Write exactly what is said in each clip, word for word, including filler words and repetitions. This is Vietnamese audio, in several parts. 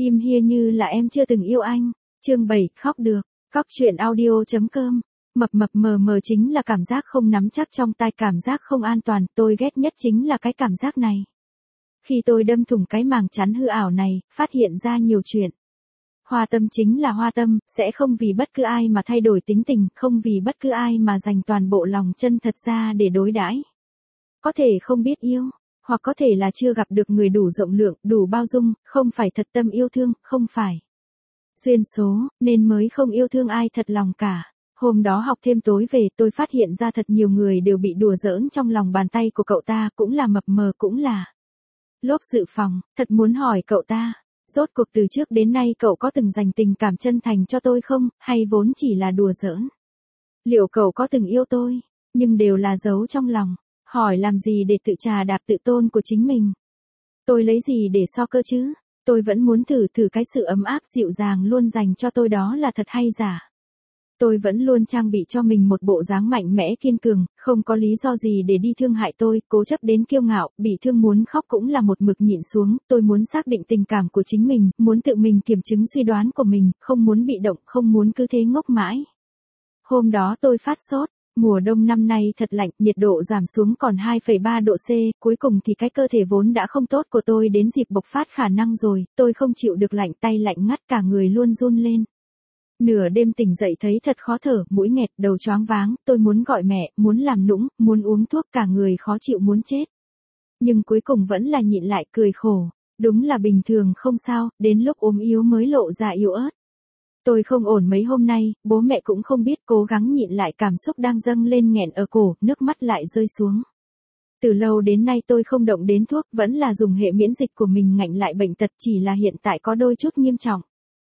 Im hia như là em chưa từng yêu anh. Chương bảy, khóc được. Cóc truyện audio chấm com. Mập mập mờ mờ chính là cảm giác không nắm chắc trong tai, cảm giác không an toàn, tôi ghét nhất chính là cái cảm giác này. Khi tôi đâm thủng cái màng chắn hư ảo này, phát hiện ra nhiều chuyện. Hoa tâm chính là hoa tâm, sẽ không vì bất cứ ai mà thay đổi tính tình, không vì bất cứ ai mà dành toàn bộ lòng chân thật ra để đối đãi. Có thể không biết yêu, hoặc có thể là chưa gặp được người đủ rộng lượng, đủ bao dung, không phải thật tâm yêu thương, không phải duyên số, nên mới không yêu thương ai thật lòng cả. Hôm đó học thêm tối về, tôi phát hiện ra thật nhiều người đều bị đùa giỡn trong lòng bàn tay của cậu ta, cũng là mập mờ, cũng là lốp dự phòng. Thật muốn hỏi cậu ta, rốt cuộc từ trước đến nay cậu có từng dành tình cảm chân thành cho tôi không, hay vốn chỉ là đùa giỡn? Liệu cậu có từng yêu tôi, nhưng đều là giấu trong lòng? Hỏi làm gì để tự trà đạp tự tôn của chính mình? Tôi lấy gì để so cơ chứ? Tôi vẫn muốn thử thử cái sự ấm áp dịu dàng luôn dành cho tôi đó là thật hay giả. Tôi vẫn luôn trang bị cho mình một bộ dáng mạnh mẽ kiên cường, không có lý do gì để đi thương hại tôi, cố chấp đến kiêu ngạo, bị thương muốn khóc cũng là một mực nhịn xuống. Tôi muốn xác định tình cảm của chính mình, muốn tự mình kiểm chứng suy đoán của mình, không muốn bị động, không muốn cứ thế ngốc mãi. Hôm đó tôi phát sốt. Mùa đông năm nay thật lạnh, nhiệt độ giảm xuống còn hai phẩy ba độ C, cuối cùng thì cái cơ thể vốn đã không tốt của tôi đến dịp bộc phát khả năng rồi, tôi không chịu được lạnh, tay lạnh ngắt, cả người luôn run lên. Nửa đêm tỉnh dậy thấy thật khó thở, mũi nghẹt, đầu choáng váng, tôi muốn gọi mẹ, muốn làm nũng, muốn uống thuốc, cả người khó chịu muốn chết. Nhưng cuối cùng vẫn là nhịn lại, cười khổ, đúng là bình thường không sao, đến lúc ốm yếu mới lộ ra yếu ớt. Tôi không ổn mấy hôm nay, bố mẹ cũng không biết, cố gắng nhịn lại cảm xúc đang dâng lên nghẹn ở cổ, nước mắt lại rơi xuống. Từ lâu đến nay tôi không động đến thuốc, vẫn là dùng hệ miễn dịch của mình ngạnh lại bệnh tật, chỉ là hiện tại có đôi chút nghiêm trọng.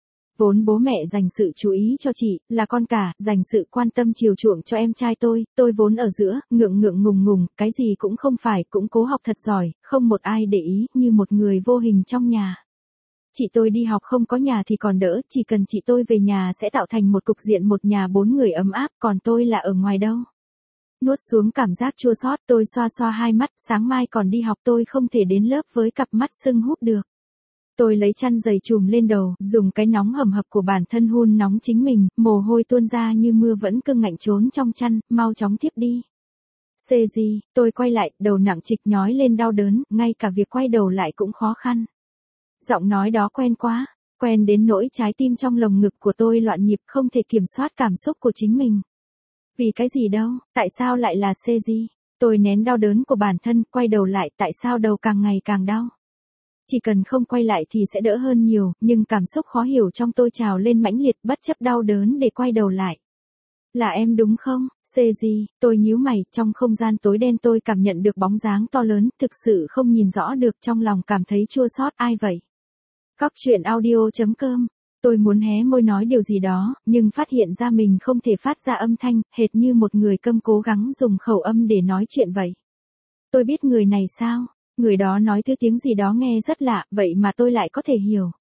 Vốn bố mẹ dành sự chú ý cho chị, là con cả, dành sự quan tâm chiều chuộng cho em trai tôi, tôi vốn ở giữa, ngượng ngượng ngùng ngùng, cái gì cũng không phải, cũng cố học thật giỏi, không một ai để ý, như một người vô hình trong nhà. Chị tôi đi học không có nhà thì còn đỡ, chỉ cần chị tôi về nhà sẽ tạo thành một cục diện một nhà bốn người ấm áp, còn tôi là ở ngoài đâu. Nuốt xuống cảm giác chua xót, tôi xoa xoa hai mắt, sáng mai còn đi học tôi không thể đến lớp với cặp mắt sưng húp được. Tôi lấy chăn dày trùm lên đầu, dùng cái nóng hầm hập của bản thân hun nóng chính mình, mồ hôi tuôn ra như mưa vẫn cưng ngạnh trốn trong chăn, mau chóng tiếp đi. Xê gì, tôi quay lại, đầu nặng trịch nhói lên đau đớn, ngay cả việc quay đầu lại cũng khó khăn. Giọng nói đó quen quá, quen đến nỗi trái tim trong lồng ngực của tôi loạn nhịp, không thể kiểm soát cảm xúc của chính mình. Vì cái gì đâu, tại sao lại là xê gì? Tôi nén đau đớn của bản thân, quay đầu lại, tại sao đầu càng ngày càng đau? Chỉ cần không quay lại thì sẽ đỡ hơn nhiều, nhưng cảm xúc khó hiểu trong tôi trào lên mãnh liệt, bất chấp đau đớn để quay đầu lại. Là em đúng không, xê gì? Tôi nhíu mày, trong không gian tối đen tôi cảm nhận được bóng dáng to lớn, thực sự không nhìn rõ được, trong lòng cảm thấy chua xót, ai vậy? Cóc truyện audio chấm com. Tôi muốn hé môi nói điều gì đó, nhưng phát hiện ra mình không thể phát ra âm thanh, hệt như một người câm cố gắng dùng khẩu âm để nói chuyện vậy. Tôi biết người này sao? Người đó nói thứ tiếng gì đó nghe rất lạ, vậy mà tôi lại có thể hiểu.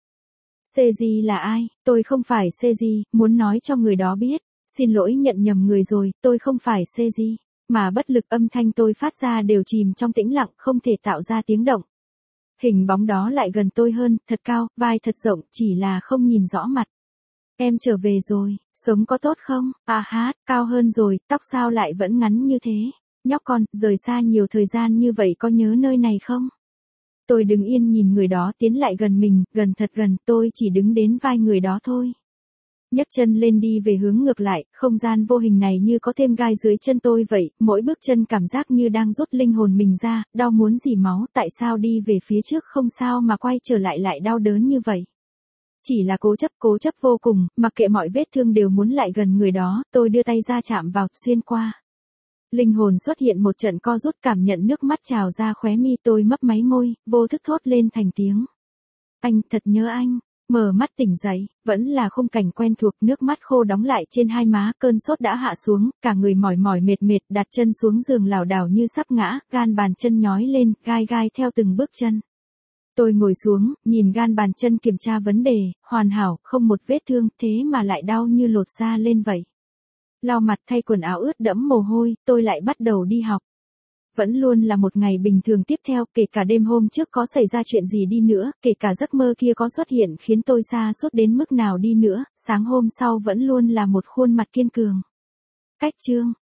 xê gì là ai? Tôi không phải xê gì, muốn nói cho người đó biết. Xin lỗi, nhận nhầm người rồi, tôi không phải xê gì. Mà bất lực, âm thanh tôi phát ra đều chìm trong tĩnh lặng, không thể tạo ra tiếng động. Hình bóng đó lại gần tôi hơn, thật cao, vai thật rộng, chỉ là không nhìn rõ mặt. Em trở về rồi, sống có tốt không? À hát, cao hơn rồi, tóc sao lại vẫn ngắn như thế? Nhóc con, rời xa nhiều thời gian như vậy có nhớ nơi này không? Tôi đứng yên nhìn người đó tiến lại gần mình, gần thật gần, tôi chỉ đứng đến vai người đó thôi. Nhấc chân lên đi về hướng ngược lại, không gian vô hình này như có thêm gai dưới chân tôi vậy, mỗi bước chân cảm giác như đang rút linh hồn mình ra, đau muốn dỉ máu, tại sao đi về phía trước không sao mà quay trở lại lại đau đớn như vậy? Chỉ là cố chấp, cố chấp vô cùng, mặc kệ mọi vết thương đều muốn lại gần người đó, tôi đưa tay ra chạm vào, xuyên qua. Linh hồn xuất hiện một trận co rút, cảm nhận nước mắt trào ra khóe mi, tôi mấp máy môi, vô thức thốt lên thành tiếng. Anh, thật nhớ anh. Mở mắt tỉnh dậy, vẫn là khung cảnh quen thuộc, nước mắt khô đóng lại trên hai má, cơn sốt đã hạ xuống, cả người mỏi mỏi mệt mệt, đặt chân xuống giường lảo đảo như sắp ngã, gan bàn chân nhói lên, gai gai theo từng bước chân. Tôi ngồi xuống, nhìn gan bàn chân kiểm tra vấn đề, hoàn hảo, không một vết thương, thế mà lại đau như lột da lên vậy. Lau mặt thay quần áo ướt đẫm mồ hôi, tôi lại bắt đầu đi học. vẫn luôn là một ngày bình thường tiếp theo, kể cả đêm hôm trước có xảy ra chuyện gì đi nữa, kể cả giấc mơ kia có xuất hiện khiến tôi sa sút đến mức nào đi nữa, sáng hôm sau vẫn luôn là một khuôn mặt kiên cường. Cách chương